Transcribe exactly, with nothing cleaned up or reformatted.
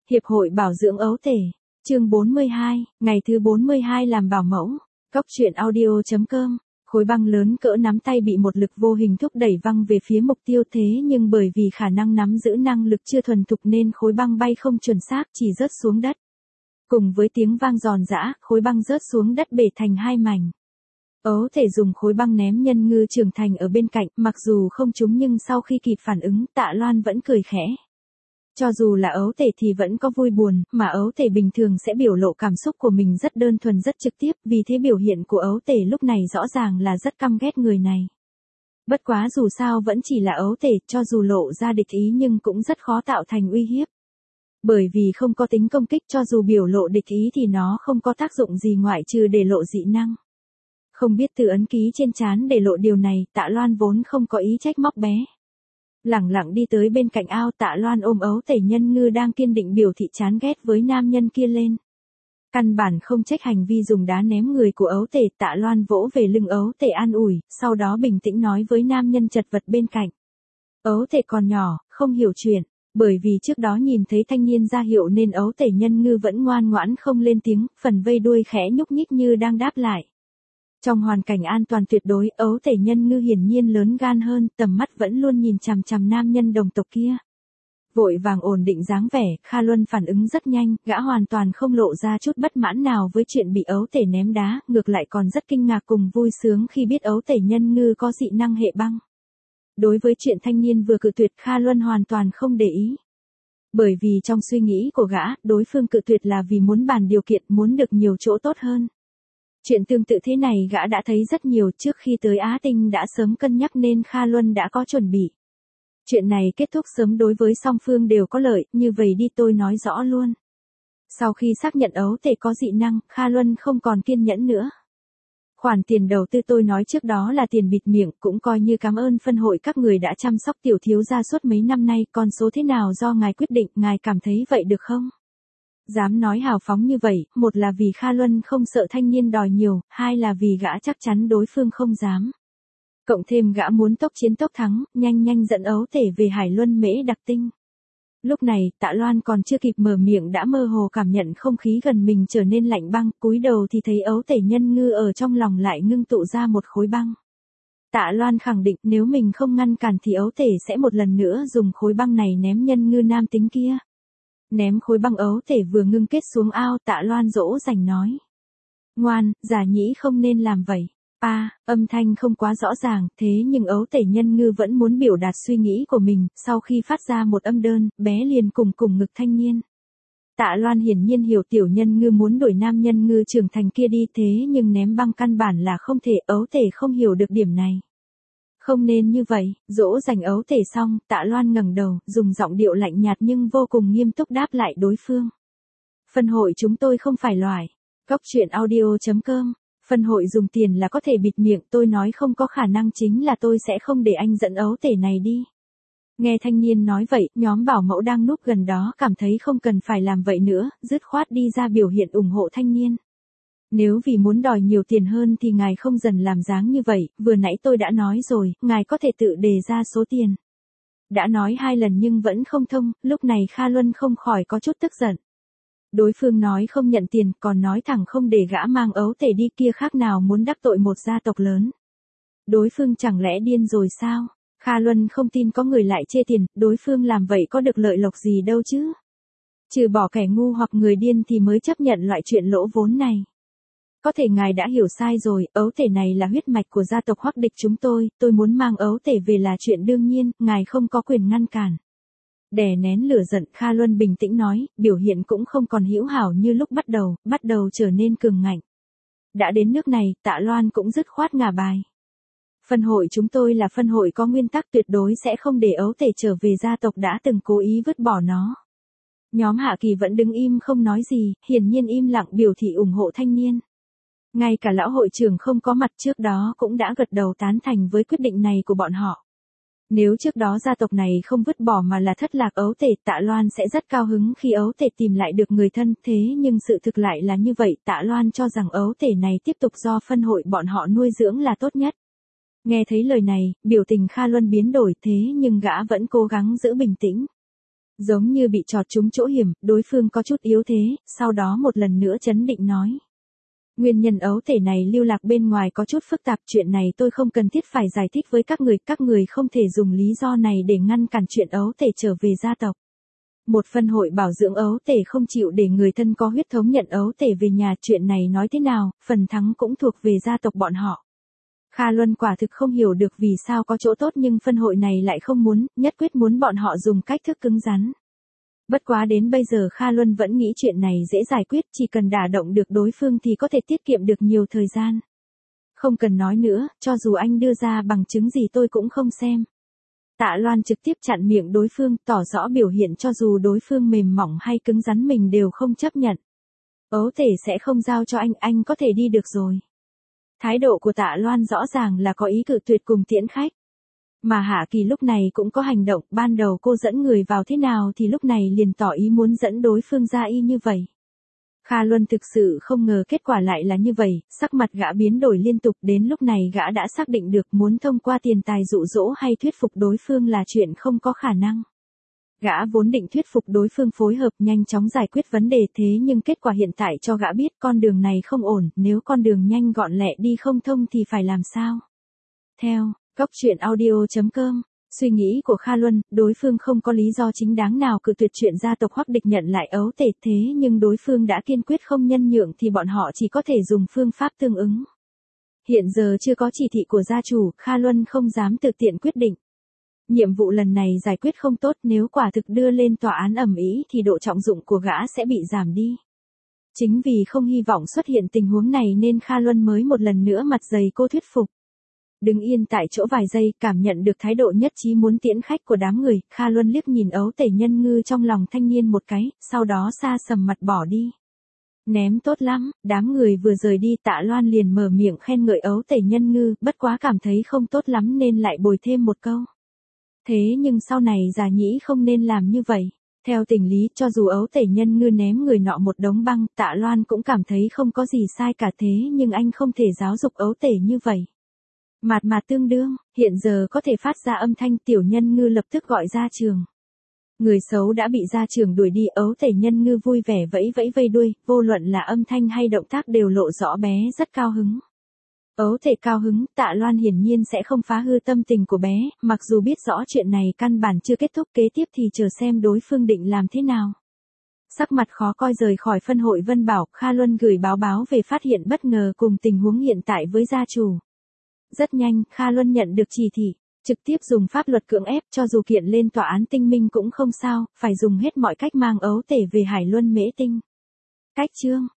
Hiệp hội bảo dưỡng ấu tể. Chương bốn mươi hai, ngày thứ bốn mươi hai làm bảo mẫu. Cốc truyện audio chấm com. Khối băng lớn cỡ nắm tay bị một lực vô hình thúc đẩy văng về phía mục tiêu, thế nhưng bởi vì khả năng nắm giữ năng lực chưa thuần thục nên khối băng bay không chuẩn xác, chỉ rớt xuống đất. Cùng với tiếng vang giòn giã, khối băng rớt xuống đất bể thành hai mảnh. Ấu thể dùng khối băng ném nhân ngư trưởng thành ở bên cạnh, mặc dù không trúng nhưng sau khi kịp phản ứng, Tạ Loan vẫn cười khẽ. Cho dù là ấu thể thì vẫn có vui buồn, mà ấu thể bình thường sẽ biểu lộ cảm xúc của mình rất đơn thuần rất trực tiếp, vì thế biểu hiện của ấu thể lúc này rõ ràng là rất căm ghét người này. Bất quá dù sao vẫn chỉ là ấu thể, cho dù lộ ra địch ý nhưng cũng rất khó tạo thành uy hiếp. Bởi vì không có tính công kích, cho dù biểu lộ địch ý thì nó không có tác dụng gì ngoại trừ để lộ dị năng. Không biết từ ấn ký trên trán để lộ điều này, Tạ Loan vốn không có ý trách móc bé. Lẳng lặng đi tới bên cạnh ao, Tạ Loan ôm ấu tể nhân ngư đang kiên định biểu thị chán ghét với nam nhân kia lên. Căn bản không trách hành vi dùng đá ném người của ấu tể, Tạ Loan vỗ về lưng ấu tể an ủi, sau đó bình tĩnh nói với nam nhân chật vật bên cạnh. Ấu tể còn nhỏ, không hiểu chuyện, bởi vì trước đó nhìn thấy thanh niên ra hiệu nên ấu tể nhân ngư vẫn ngoan ngoãn không lên tiếng, phần vây đuôi khẽ nhúc nhích như đang đáp lại. Trong hoàn cảnh an toàn tuyệt đối, ấu tể nhân ngư hiển nhiên lớn gan hơn, tầm mắt vẫn luôn nhìn chằm chằm nam nhân đồng tộc kia. Vội vàng ổn định dáng vẻ, Kha Luân phản ứng rất nhanh, gã hoàn toàn không lộ ra chút bất mãn nào với chuyện bị ấu tể ném đá, ngược lại còn rất kinh ngạc cùng vui sướng khi biết ấu tể nhân ngư có dị năng hệ băng. Đối với chuyện thanh niên vừa cự tuyệt, Kha Luân hoàn toàn không để ý. Bởi vì trong suy nghĩ của gã, đối phương cự tuyệt là vì muốn bàn điều kiện, muốn được nhiều chỗ tốt hơn. Chuyện tương tự thế này gã đã thấy rất nhiều, trước khi tới Á Tinh đã sớm cân nhắc nên Kha Luân đã có chuẩn bị. Chuyện này kết thúc sớm đối với song phương đều có lợi, như vậy đi tôi nói rõ luôn. Sau khi xác nhận ấu tể có dị năng, Kha Luân không còn kiên nhẫn nữa. Khoản tiền đầu tư tôi nói trước đó là tiền bịt miệng, cũng coi như cảm ơn phân hội các người đã chăm sóc tiểu thiếu gia suốt mấy năm nay, con số thế nào do ngài quyết định, ngài cảm thấy vậy được không? Dám nói hào phóng như vậy, một là vì Kha Luân không sợ thanh niên đòi nhiều, hai là vì gã chắc chắn đối phương không dám. Cộng thêm gã muốn tốc chiến tốc thắng, nhanh nhanh dẫn ấu tể về Hải Luân Mễ Đặc Tinh. Lúc này, Tạ Loan còn chưa kịp mở miệng đã mơ hồ cảm nhận không khí gần mình trở nên lạnh băng, cúi đầu thì thấy ấu tể nhân ngư ở trong lòng lại ngưng tụ ra một khối băng. Tạ Loan khẳng định nếu mình không ngăn cản thì ấu tể sẽ một lần nữa dùng khối băng này ném nhân ngư nam tính kia. Ném khối băng ấu tể vừa ngưng kết xuống ao, Tạ Loan dỗ dành nói. Ngoan, giả nhĩ không nên làm vậy. À, âm thanh không quá rõ ràng, thế nhưng ấu tể nhân ngư vẫn muốn biểu đạt suy nghĩ của mình, sau khi phát ra một âm đơn, bé liền cùng cùng ngực thanh niên. Tạ Loan hiển nhiên hiểu tiểu nhân ngư muốn đuổi nam nhân ngư trưởng thành kia đi, thế nhưng ném băng căn bản là không thể, ấu tể không hiểu được điểm này. Không nên như vậy, dỗ dành ấu tể xong, Tạ Loan ngẩng đầu, dùng giọng điệu lạnh nhạt nhưng vô cùng nghiêm túc đáp lại đối phương. Phân hội chúng tôi không phải loại. Cốc truyện audio chấm com. Phân hội dùng tiền là có thể bịt miệng, tôi nói không có khả năng chính là tôi sẽ không để anh dẫn ấu tể này đi. Nghe thanh niên nói vậy, nhóm bảo mẫu đang núp gần đó cảm thấy không cần phải làm vậy nữa, dứt khoát đi ra biểu hiện ủng hộ thanh niên. Nếu vì muốn đòi nhiều tiền hơn thì ngài không dần làm dáng như vậy, vừa nãy tôi đã nói rồi, ngài có thể tự đề ra số tiền. Đã nói hai lần nhưng vẫn không thông, lúc này Kha Luân không khỏi có chút tức giận. Đối phương nói không nhận tiền, còn nói thẳng không để gã mang ấu tể đi, kia khác nào muốn đắc tội một gia tộc lớn. Đối phương chẳng lẽ điên rồi sao? Kha Luân không tin có người lại chê tiền, đối phương làm vậy có được lợi lộc gì đâu chứ? Trừ bỏ kẻ ngu hoặc người điên thì mới chấp nhận loại chuyện lỗ vốn này. Có thể ngài đã hiểu sai rồi, ấu tể này là huyết mạch của gia tộc Hoắc Địch chúng tôi, tôi muốn mang ấu tể về là chuyện đương nhiên, ngài không có quyền ngăn cản. Đè nén lửa giận, Kha Luân bình tĩnh nói, biểu hiện cũng không còn hữu hảo như lúc bắt đầu, bắt đầu trở nên cường ngạnh. Đã đến nước này, Tạ Loan cũng dứt khoát ngả bài. Phân hội chúng tôi là phân hội có nguyên tắc tuyệt đối sẽ không để ấu tể trở về gia tộc đã từng cố ý vứt bỏ nó. Nhóm Hạ Kỳ vẫn đứng im không nói gì, hiển nhiên im lặng biểu thị ủng hộ thanh niên. Ngay cả lão hội trưởng không có mặt trước đó cũng đã gật đầu tán thành với quyết định này của bọn họ. Nếu trước đó gia tộc này không vứt bỏ mà là thất lạc ấu tể, Tạ Loan sẽ rất cao hứng khi ấu tể tìm lại được người thân, thế nhưng sự thực lại là như vậy, Tạ Loan cho rằng ấu tể này tiếp tục do phân hội bọn họ nuôi dưỡng là tốt nhất. Nghe thấy lời này, biểu tình Kha Luân biến đổi, thế nhưng gã vẫn cố gắng giữ bình tĩnh. Giống như bị chọt trúng chỗ hiểm, đối phương có chút yếu thế, sau đó một lần nữa chấn định nói. Nguyên nhân ấu tể này lưu lạc bên ngoài có chút phức tạp, chuyện này tôi không cần thiết phải giải thích với các người, các người không thể dùng lý do này để ngăn cản chuyện ấu tể trở về gia tộc. Một phân hội bảo dưỡng ấu tể không chịu để người thân có huyết thống nhận ấu tể về nhà, chuyện này nói thế nào, phần thắng cũng thuộc về gia tộc bọn họ. Kha Luân quả thực không hiểu được vì sao có chỗ tốt nhưng phân hội này lại không muốn, nhất quyết muốn bọn họ dùng cách thức cứng rắn. Bất quá đến bây giờ Kha Luân vẫn nghĩ chuyện này dễ giải quyết, chỉ cần đả động được đối phương thì có thể tiết kiệm được nhiều thời gian. Không cần nói nữa, cho dù anh đưa ra bằng chứng gì tôi cũng không xem. Tạ Loan trực tiếp chặn miệng đối phương, tỏ rõ biểu hiện cho dù đối phương mềm mỏng hay cứng rắn mình đều không chấp nhận. Ấu tể sẽ không giao cho anh, anh có thể đi được rồi. Thái độ của Tạ Loan rõ ràng là có ý cự tuyệt cùng tiễn khách. Mà Hạ Kỳ lúc này cũng có hành động, ban đầu cô dẫn người vào thế nào thì lúc này liền tỏ ý muốn dẫn đối phương ra y như vậy. Kha Luân thực sự không ngờ kết quả lại là như vậy, sắc mặt gã biến đổi liên tục, đến lúc này gã đã xác định được muốn thông qua tiền tài dụ dỗ hay thuyết phục đối phương là chuyện không có khả năng. Gã vốn định thuyết phục đối phương phối hợp nhanh chóng giải quyết vấn đề, thế nhưng kết quả hiện tại cho gã biết con đường này không ổn, nếu con đường nhanh gọn lẹ đi không thông thì phải làm sao? Theo Góc truyện audio chấm com, suy nghĩ của Kha Luân, đối phương không có lý do chính đáng nào cự tuyệt chuyện gia tộc Hoắc Địch nhận lại ấu tể, thế nhưng đối phương đã kiên quyết không nhân nhượng thì bọn họ chỉ có thể dùng phương pháp tương ứng. Hiện giờ chưa có chỉ thị của gia chủ, Kha Luân không dám tự tiện quyết định. Nhiệm vụ lần này giải quyết không tốt, nếu quả thực đưa lên tòa án ầm ĩ thì độ trọng dụng của gã sẽ bị giảm đi. Chính vì không hy vọng xuất hiện tình huống này nên Kha Luân mới một lần nữa mặt dày cô thuyết phục. Đứng yên tại chỗ vài giây, cảm nhận được thái độ nhất trí muốn tiễn khách của đám người, Kha Luân liếc nhìn ấu tể nhân ngư trong lòng thanh niên một cái, sau đó xa sầm mặt bỏ đi. Ném tốt lắm, đám người vừa rời đi Tạ Loan liền mở miệng khen ngợi ấu tể nhân ngư, bất quá cảm thấy không tốt lắm nên lại bồi thêm một câu. Thế nhưng sau này già nhĩ không nên làm như vậy. Theo tình lý, cho dù ấu tể nhân ngư ném người nọ một đống băng, Tạ Loan cũng cảm thấy không có gì sai cả, thế nhưng anh không thể giáo dục ấu tể như vậy. Mạt mạt tương đương, hiện giờ có thể phát ra âm thanh, tiểu nhân ngư lập tức gọi ra trường. Người xấu đã bị gia trưởng đuổi đi, ấu tể nhân ngư vui vẻ vẫy vẫy vây đuôi, vô luận là âm thanh hay động tác đều lộ rõ bé rất cao hứng. Ấu tể cao hứng, Tạ Loan hiển nhiên sẽ không phá hư tâm tình của bé, mặc dù biết rõ chuyện này căn bản chưa kết thúc, kế tiếp thì chờ xem đối phương định làm thế nào. Sắc mặt khó coi rời khỏi phân hội Vân Bảo, Kha Luân gửi báo báo về phát hiện bất ngờ cùng tình huống hiện tại với gia chủ. Rất nhanh, Kha Luân nhận được chỉ thị, trực tiếp dùng pháp luật cưỡng ép, cho dù kiện lên tòa án tinh minh cũng không sao, phải dùng hết mọi cách mang ấu tể về Hải Luân Mễ Tinh. Cách chương